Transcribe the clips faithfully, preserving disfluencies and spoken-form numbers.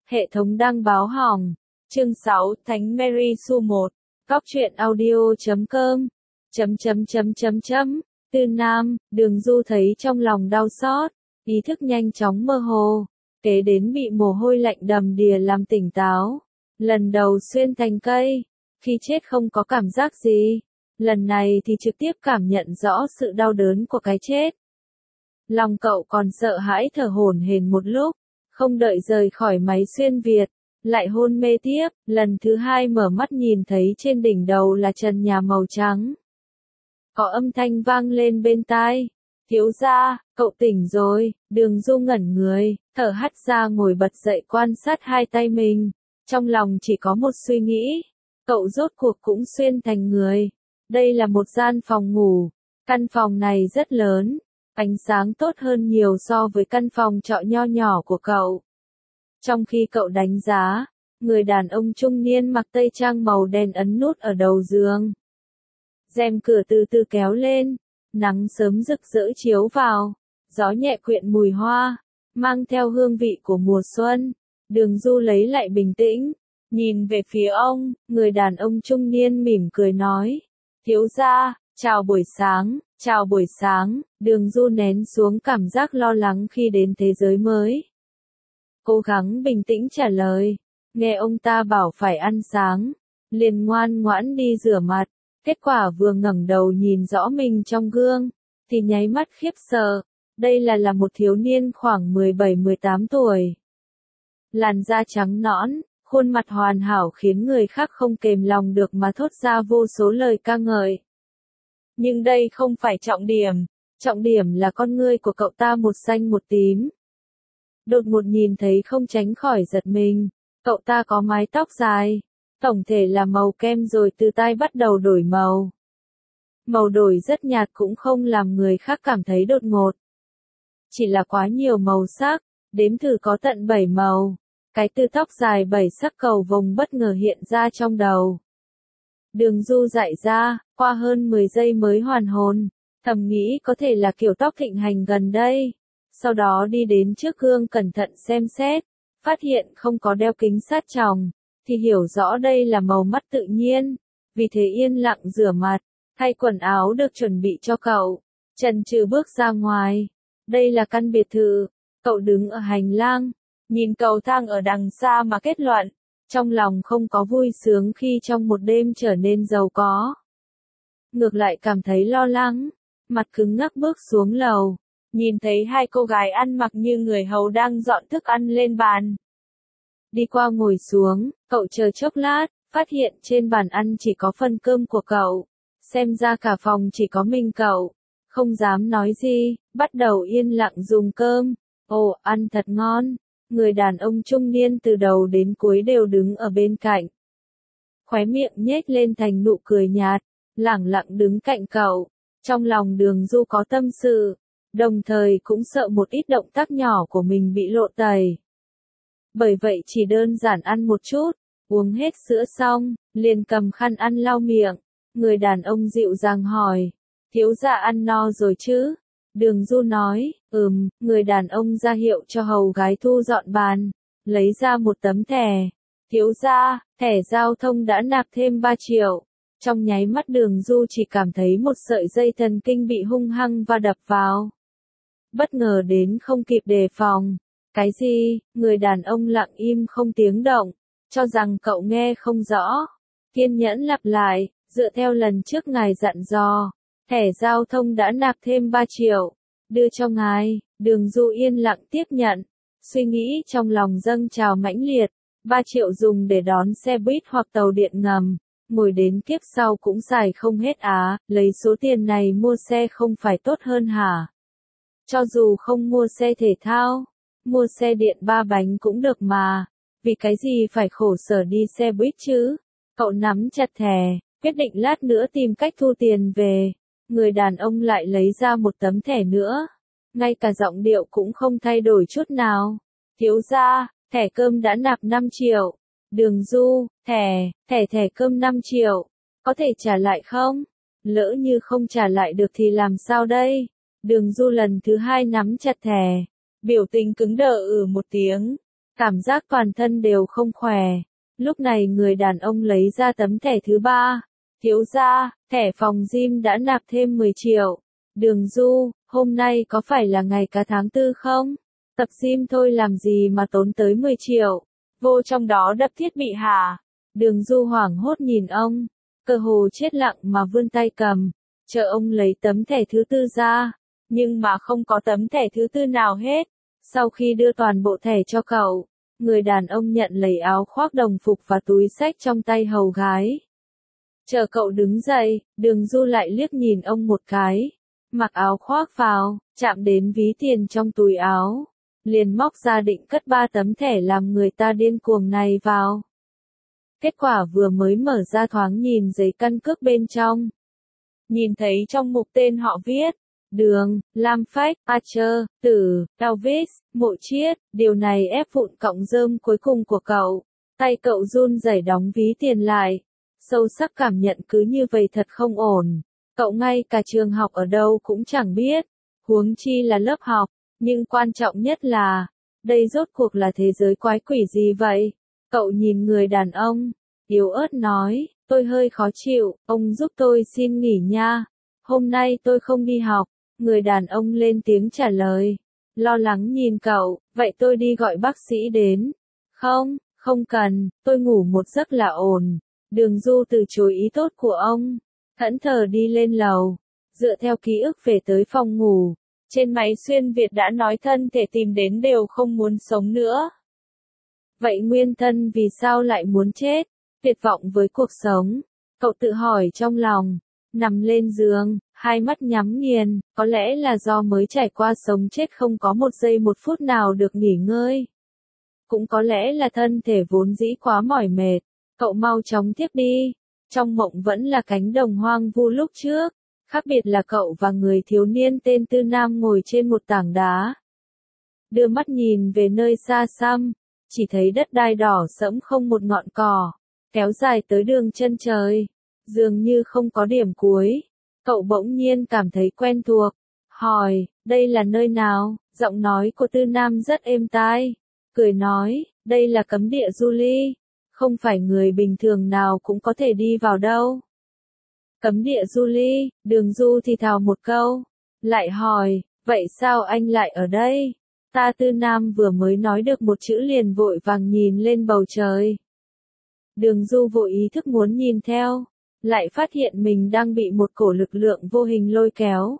Hệ thống đăng báo hỏng. Chương sáu, Thánh Mary Sue một. Góc truyện audio chấm com. Chấm chấm chấm chấm chấm. Tư Nam, Đường Du thấy trong lòng đau xót, ý thức nhanh chóng mơ hồ, kế đến bị mồ hôi lạnh đầm đìa làm tỉnh táo. Lần đầu xuyên thành cây, khi chết không có cảm giác gì, lần này thì trực tiếp cảm nhận rõ sự đau đớn của cái chết. Lòng cậu còn sợ hãi thở hổn hển một lúc, không đợi rời khỏi máy xuyên Việt, lại hôn mê tiếp. Lần thứ hai mở mắt nhìn thấy trên đỉnh đầu là trần nhà màu trắng. Có âm thanh vang lên bên tai. Thiếu gia, cậu tỉnh rồi. Đường Du ngẩn người, thở hắt ra ngồi bật dậy quan sát hai tay mình. Trong lòng chỉ có một suy nghĩ. Cậu rốt cuộc cũng xuyên thành người. Đây là một gian phòng ngủ. Căn phòng này rất lớn. Ánh sáng tốt hơn nhiều so với căn phòng trọ nho nhỏ của cậu. Trong khi cậu đánh giá, người đàn ông trung niên mặc tây trang màu đen ấn nút ở đầu giường. Rèm cửa từ từ kéo lên, nắng sớm rực rỡ chiếu vào, gió nhẹ quyện mùi hoa, mang theo hương vị của mùa xuân. Đường Du lấy lại bình tĩnh, nhìn về phía ông, người đàn ông trung niên mỉm cười nói, thiếu gia, chào buổi sáng, chào buổi sáng. Đường Du nén xuống cảm giác lo lắng khi đến thế giới mới. Cố gắng bình tĩnh trả lời, nghe ông ta bảo phải ăn sáng, liền ngoan ngoãn đi rửa mặt. Kết quả vừa ngẩng đầu nhìn rõ mình trong gương, thì nháy mắt khiếp sợ. Đây là là một thiếu niên khoảng mười bảy mười tám tuổi. Làn da trắng nõn, khuôn mặt hoàn hảo khiến người khác không kềm lòng được mà thốt ra vô số lời ca ngợi. Nhưng đây không phải trọng điểm, trọng điểm là con ngươi của cậu ta một xanh một tím. Đột ngột nhìn thấy không tránh khỏi giật mình, cậu ta có mái tóc dài, tổng thể là màu kem rồi từ tai bắt đầu đổi màu. Màu đổi rất nhạt cũng không làm người khác cảm thấy đột ngột. Chỉ là quá nhiều màu sắc, đếm thử có tận bảy màu. Cái từ tóc dài bảy sắc cầu vồng bất ngờ hiện ra trong đầu. Đường Du dại ra, qua hơn mười giây mới hoàn hồn, thầm nghĩ có thể là kiểu tóc thịnh hành gần đây. Sau đó đi đến trước gương cẩn thận xem xét, phát hiện không có đeo kính sát tròng, thì hiểu rõ đây là màu mắt tự nhiên. Vì thế yên lặng rửa mặt, thay quần áo được chuẩn bị cho cậu, chần chừ bước ra ngoài. Đây là căn biệt thự. Cậu đứng ở hành lang, nhìn cầu thang ở đằng xa mà kết luận, trong lòng không có vui sướng khi trong một đêm trở nên giàu có. Ngược lại cảm thấy lo lắng, mặt cứng ngắc bước xuống lầu, nhìn thấy hai cô gái ăn mặc như người hầu đang dọn thức ăn lên bàn. Đi qua ngồi xuống, cậu chờ chốc lát, phát hiện trên bàn ăn chỉ có phần cơm của cậu. Xem ra cả phòng chỉ có mình cậu. Không dám nói gì, bắt đầu yên lặng dùng cơm. Ồ, ăn thật ngon. Người đàn ông trung niên từ đầu đến cuối đều đứng ở bên cạnh. Khóe miệng nhếch lên thành nụ cười nhạt, lẳng lặng đứng cạnh cậu. Trong lòng Đường Du có tâm sự, đồng thời cũng sợ một ít động tác nhỏ của mình bị lộ tẩy. Bởi vậy chỉ đơn giản ăn một chút, uống hết sữa xong, liền cầm khăn ăn lau miệng. Người đàn ông dịu dàng hỏi, thiếu gia ăn no rồi chứ? Đường Du nói, ừm. Người đàn ông ra hiệu cho hầu gái thu dọn bàn, lấy ra một tấm thẻ. Thiếu gia, thẻ giao thông đã nạp thêm ba triệu. Trong nháy mắt Đường Du chỉ cảm thấy một sợi dây thần kinh bị hung hăng và đập vào. Bất ngờ đến không kịp đề phòng. Cái gì? Người đàn ông lặng im không tiếng động, cho rằng cậu nghe không rõ. Kiên nhẫn lặp lại, dựa theo lần trước ngài dặn dò, thẻ giao thông đã nạp thêm ba triệu, đưa cho ngài. Đường Du yên lặng tiếp nhận, suy nghĩ trong lòng dâng trào mãnh liệt. Ba triệu dùng để đón xe buýt hoặc tàu điện ngầm, ngồi đến kiếp sau cũng xài không hết á. Lấy số tiền này mua xe không phải tốt hơn hả? Cho dù không mua xe thể thao, mua xe điện ba bánh cũng được mà, vì cái gì phải khổ sở đi xe buýt chứ? Cậu nắm chặt thẻ, quyết định lát nữa tìm cách thu tiền về. Người đàn ông lại lấy ra một tấm thẻ nữa, ngay cả giọng điệu cũng không thay đổi chút nào. Thiếu gia, thẻ cơm đã nạp năm triệu. Đường Du, thẻ, thẻ thẻ cơm năm triệu, có thể trả lại không? Lỡ như không trả lại được thì làm sao đây? Đường Du lần thứ hai nắm chặt thẻ, biểu tình cứng đờ ừ một tiếng. cảm giác toàn thân đều không khỏe. Lúc này người đàn ông lấy ra tấm thẻ thứ ba. Thiếu gia, thẻ phòng gym đã nạp thêm mười triệu. Đường Du, hôm nay có phải là ngày cả tháng tư không? Tập gym thôi làm gì mà tốn tới mười triệu. Vô trong đó đập thiết bị hả? Đường Du hoảng hốt nhìn ông, cơ hồ chết lặng mà vươn tay cầm, chờ ông lấy tấm thẻ thứ tư ra, nhưng mà không có tấm thẻ thứ tư nào hết. Sau khi đưa toàn bộ thẻ cho cậu, người đàn ông nhận lấy áo khoác đồng phục và túi xách trong tay hầu gái. Chờ cậu đứng dậy, Đường Du lại liếc nhìn ông một cái, mặc áo khoác vào, chạm đến ví tiền trong túi áo, liền móc ra định cất ba tấm thẻ làm người ta điên cuồng này vào. Kết quả vừa mới mở ra thoáng nhìn giấy căn cước bên trong. Nhìn thấy trong mục tên họ viết, Đường, Lam Phách, Archer, Tử, Elvis, Mộ Chiết, điều này ép vụn cọng rơm cuối cùng của cậu. Tay cậu run rẩy đóng ví tiền lại. Sâu sắc cảm nhận cứ như vậy thật không ổn. Cậu ngay cả trường học ở đâu cũng chẳng biết, huống chi là lớp học, nhưng quan trọng nhất là, đây rốt cuộc là thế giới quái quỷ gì vậy? Cậu nhìn người đàn ông, yếu ớt nói, tôi hơi khó chịu, ông giúp tôi xin nghỉ nha. Hôm nay tôi không đi học. Người đàn ông lên tiếng trả lời, lo lắng nhìn cậu, vậy tôi đi gọi bác sĩ đến. Không, không cần, tôi ngủ một giấc là ổn. Đường Du từ chối ý tốt của ông, thẫn thờ đi lên lầu, dựa theo ký ức về tới phòng ngủ. Trên máy xuyên Việt đã nói thân thể tìm đến đều không muốn sống nữa. Vậy nguyên thân vì sao lại muốn chết? Tuyệt vọng với cuộc sống, cậu tự hỏi trong lòng, nằm lên giường, hai mắt nhắm nghiền, có lẽ là do mới trải qua sống chết không có một giây một phút nào được nghỉ ngơi. Cũng có lẽ là thân thể vốn dĩ quá mỏi mệt, cậu mau chóng tiếp đi. Trong mộng vẫn là cánh đồng hoang vu lúc trước, khác biệt là cậu và người thiếu niên tên Tư Nam ngồi trên một tảng đá. Đưa mắt nhìn về nơi xa xăm, chỉ thấy đất đai đỏ sẫm không một ngọn cỏ, kéo dài tới đường chân trời, dường như không có điểm cuối. Cậu bỗng nhiên cảm thấy quen thuộc, hỏi, đây là nơi nào? Giọng nói của Tư Nam rất êm tai, cười nói, đây là cấm địa Julie, không phải người bình thường nào cũng có thể đi vào đâu. Cấm địa Julie, Đường Du thì thào một câu, lại hỏi, vậy sao anh lại ở đây? Ta Tư Nam vừa mới nói được một chữ liền vội vàng nhìn lên bầu trời. Đường Du vội ý thức muốn nhìn theo, lại phát hiện mình đang bị một cổ lực lượng vô hình lôi kéo.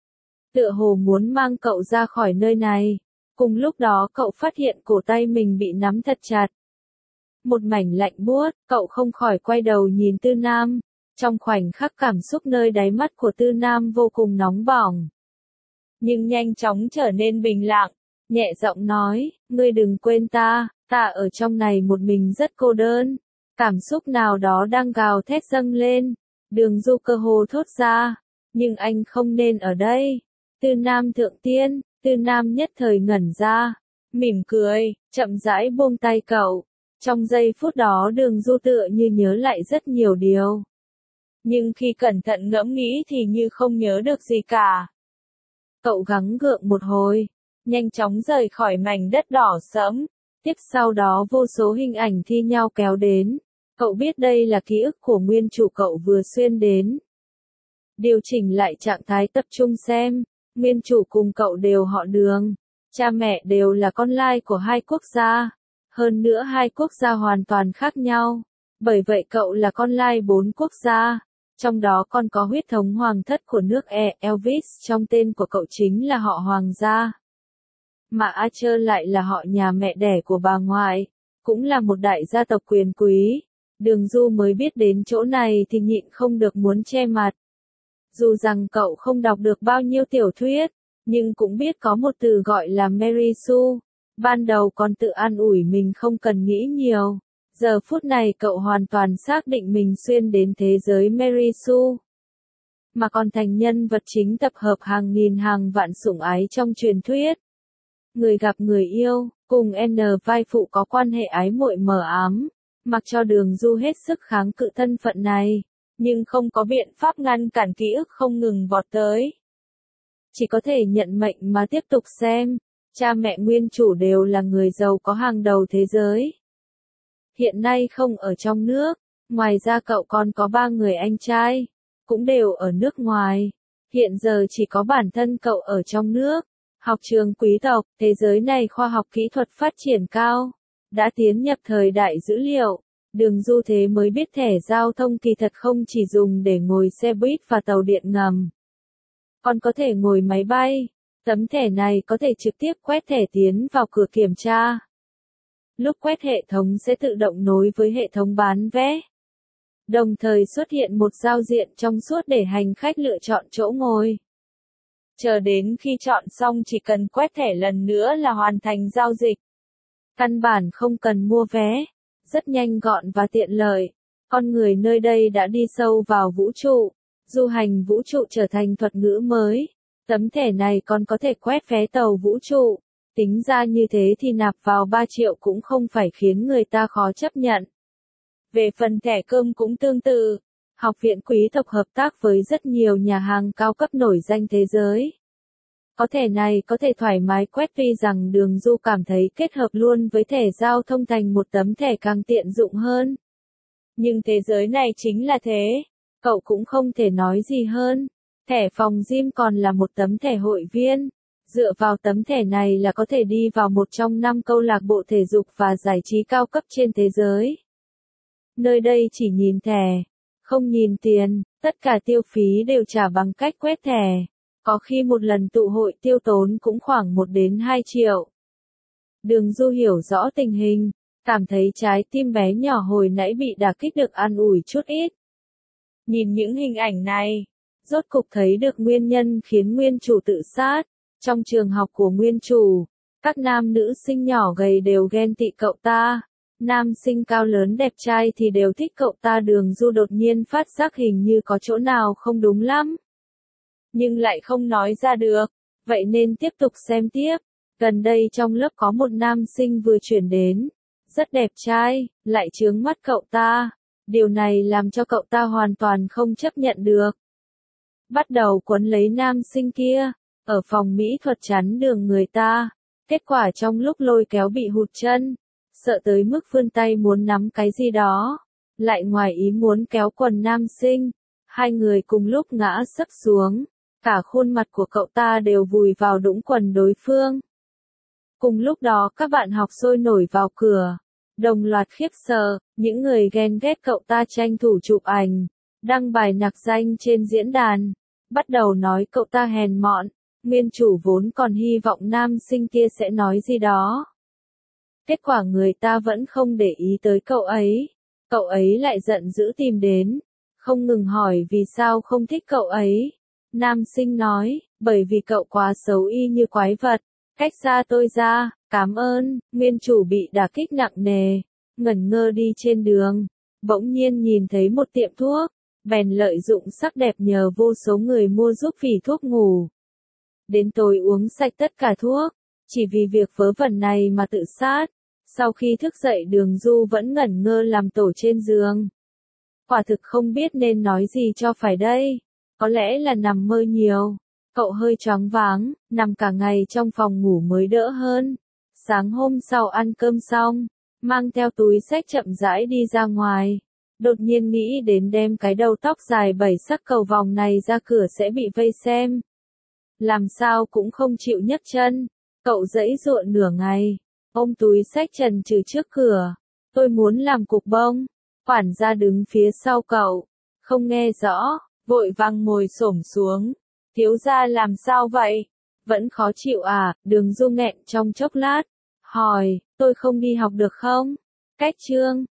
Tựa hồ muốn mang cậu ra khỏi nơi này. Cùng lúc đó cậu phát hiện cổ tay mình bị nắm thật chặt. Một mảnh lạnh buốt, cậu không khỏi quay đầu nhìn Tư Nam. Trong khoảnh khắc cảm xúc nơi đáy mắt của Tư Nam vô cùng nóng bỏng. Nhưng nhanh chóng trở nên bình lặng, nhẹ giọng nói, ngươi đừng quên ta, ta ở trong này một mình rất cô đơn. Cảm xúc nào đó đang gào thét dâng lên, Đường Du cơ hồ thốt ra, nhưng anh không nên ở đây. Tư Nam thượng tiên, Tư Nam nhất thời ngẩn ra, mỉm cười, chậm rãi buông tay cậu. Trong giây phút đó Đường Du tựa như nhớ lại rất nhiều điều. Nhưng khi cẩn thận ngẫm nghĩ thì như không nhớ được gì cả. Cậu gắng gượng một hồi, nhanh chóng rời khỏi mảnh đất đỏ sẫm. Tiếp sau đó vô số hình ảnh thi nhau kéo đến. Cậu biết đây là ký ức của nguyên chủ cậu vừa xuyên đến. Điều chỉnh lại trạng thái tập trung xem. Nguyên chủ cùng cậu đều họ Đường. Cha mẹ đều là con lai của hai quốc gia. Hơn nữa hai quốc gia hoàn toàn khác nhau. Bởi vậy cậu là con lai bốn quốc gia. Trong đó còn có huyết thống hoàng thất của nước E. Elvis trong tên của cậu chính là họ Hoàng gia. Mà Archer lại là họ nhà mẹ đẻ của bà ngoại, cũng là một đại gia tộc quyền quý. Đường Du mới biết đến chỗ này thì nhịn không được muốn che mặt. Dù rằng cậu không đọc được bao nhiêu tiểu thuyết, nhưng cũng biết có một từ gọi là Mary Sue. Ban đầu còn tự an ủi mình không cần nghĩ nhiều. Giờ phút này cậu hoàn toàn xác định mình xuyên đến thế giới Mary Sue. Mà còn thành nhân vật chính tập hợp hàng nghìn hàng vạn sủng ái trong truyền thuyết. Người gặp người yêu, cùng N vai phụ có quan hệ ái muội mờ ám. Mặc cho Đường Du hết sức kháng cự thân phận này, nhưng không có biện pháp ngăn cản ký ức không ngừng vọt tới. Chỉ có thể nhận mệnh mà tiếp tục xem. Cha mẹ nguyên chủ đều là người giàu có hàng đầu thế giới. Hiện nay không ở trong nước, ngoài ra cậu còn có ba người anh trai, cũng đều ở nước ngoài. Hiện giờ chỉ có bản thân cậu ở trong nước. Học trường quý tộc, thế giới này khoa học kỹ thuật phát triển cao, đã tiến nhập thời đại dữ liệu. Đường Du thế mới biết thẻ giao thông kỳ thật không chỉ dùng để ngồi xe buýt và tàu điện ngầm, còn có thể ngồi máy bay. Tấm thẻ này có thể trực tiếp quét thẻ tiến vào cửa kiểm tra. Lúc quét hệ thống sẽ tự động nối với hệ thống bán vé. Đồng thời xuất hiện một giao diện trong suốt để hành khách lựa chọn chỗ ngồi. Chờ đến khi chọn xong chỉ cần quét thẻ lần nữa là hoàn thành giao dịch. Căn bản không cần mua vé, rất nhanh gọn và tiện lợi. Con người nơi đây đã đi sâu vào vũ trụ, du hành vũ trụ trở thành thuật ngữ mới. Tấm thẻ này còn có thể quét vé tàu vũ trụ. Tính ra như thế thì nạp vào ba triệu cũng không phải khiến người ta khó chấp nhận. Về phần thẻ cơm cũng tương tự. Học viện quý tộc hợp tác với rất nhiều nhà hàng cao cấp nổi danh thế giới. Có thẻ này có thể thoải mái quét, tuy rằng Đường Du cảm thấy kết hợp luôn với thẻ giao thông thành một tấm thẻ càng tiện dụng hơn. Nhưng thế giới này chính là thế, cậu cũng không thể nói gì hơn. Thẻ phòng gym còn là một tấm thẻ hội viên. Dựa vào tấm thẻ này là có thể đi vào một trong năm câu lạc bộ thể dục và giải trí cao cấp trên thế giới. Nơi đây chỉ nhìn thẻ, không nhìn tiền, tất cả tiêu phí đều trả bằng cách quét thẻ. Có khi một lần tụ hội tiêu tốn cũng khoảng một đến hai triệu. Đường Du hiểu rõ tình hình, cảm thấy trái tim bé nhỏ hồi nãy bị đả kích được an ủi chút ít. Nhìn những hình ảnh này, rốt cục thấy được nguyên nhân khiến nguyên chủ tự sát. Trong trường học của nguyên chủ, các nam nữ sinh nhỏ gầy đều ghen tị cậu ta. Nam sinh cao lớn đẹp trai thì đều thích cậu ta. Đường Du đột nhiên phát giác hình như có chỗ nào không đúng lắm. Nhưng lại không nói ra được, vậy nên tiếp tục xem tiếp. Gần đây trong lớp có một nam sinh vừa chuyển đến, rất đẹp trai, lại chướng mắt cậu ta. Điều này làm cho cậu ta hoàn toàn không chấp nhận được. Bắt đầu quấn lấy nam sinh kia, ở phòng mỹ thuật chắn đường người ta. Kết quả trong lúc lôi kéo bị hụt chân, sợ tới mức vươn tay muốn nắm cái gì đó, lại ngoài ý muốn kéo quần nam sinh. Hai người cùng lúc ngã sấp xuống, cả khuôn mặt của cậu ta đều vùi vào đũng quần đối phương. Cùng lúc đó các bạn học sôi nổi vào cửa, đồng loạt khiếp sợ, những người ghen ghét cậu ta tranh thủ chụp ảnh, đăng bài nặc danh trên diễn đàn, bắt đầu nói cậu ta hèn mọn. Nguyên chủ vốn còn hy vọng nam sinh kia sẽ nói gì đó. Kết quả người ta vẫn không để ý tới cậu ấy. Cậu ấy lại giận dữ tìm đến, không ngừng hỏi vì sao không thích cậu ấy. Nam sinh nói, bởi vì cậu quá xấu y như quái vật, cách xa tôi ra, cảm ơn. Nguyên chủ bị đả kích nặng nề, ngẩn ngơ đi trên đường, bỗng nhiên nhìn thấy một tiệm thuốc, bèn lợi dụng sắc đẹp nhờ vô số người mua giúp phỉ thuốc ngủ. Đến tối uống sạch tất cả thuốc, chỉ vì việc vớ vẩn này mà tự sát. Sau khi thức dậy Đường Du vẫn ngẩn ngơ làm tổ trên giường. Quả thực không biết nên nói gì cho phải đây. Có lẽ là nằm mơ nhiều. Cậu hơi choáng váng, nằm cả ngày trong phòng ngủ mới đỡ hơn. Sáng hôm sau ăn cơm xong, mang theo túi xách chậm rãi đi ra ngoài. Đột nhiên nghĩ đến đem cái đầu tóc dài bảy sắc cầu vòng này ra cửa sẽ bị vây xem. Làm sao cũng không chịu nhấc chân. Cậu giãy giụa nửa ngày, ôm túi xách trần trừ trước cửa. Tôi muốn làm cục bông. Quản gia đứng phía sau cậu, không nghe rõ, vội vàng ngồi xổm xuống. Thiếu gia làm sao vậy? Vẫn khó chịu à? Đường Du nghẹn trong chốc lát, hỏi, tôi không đi học được không? Cách chương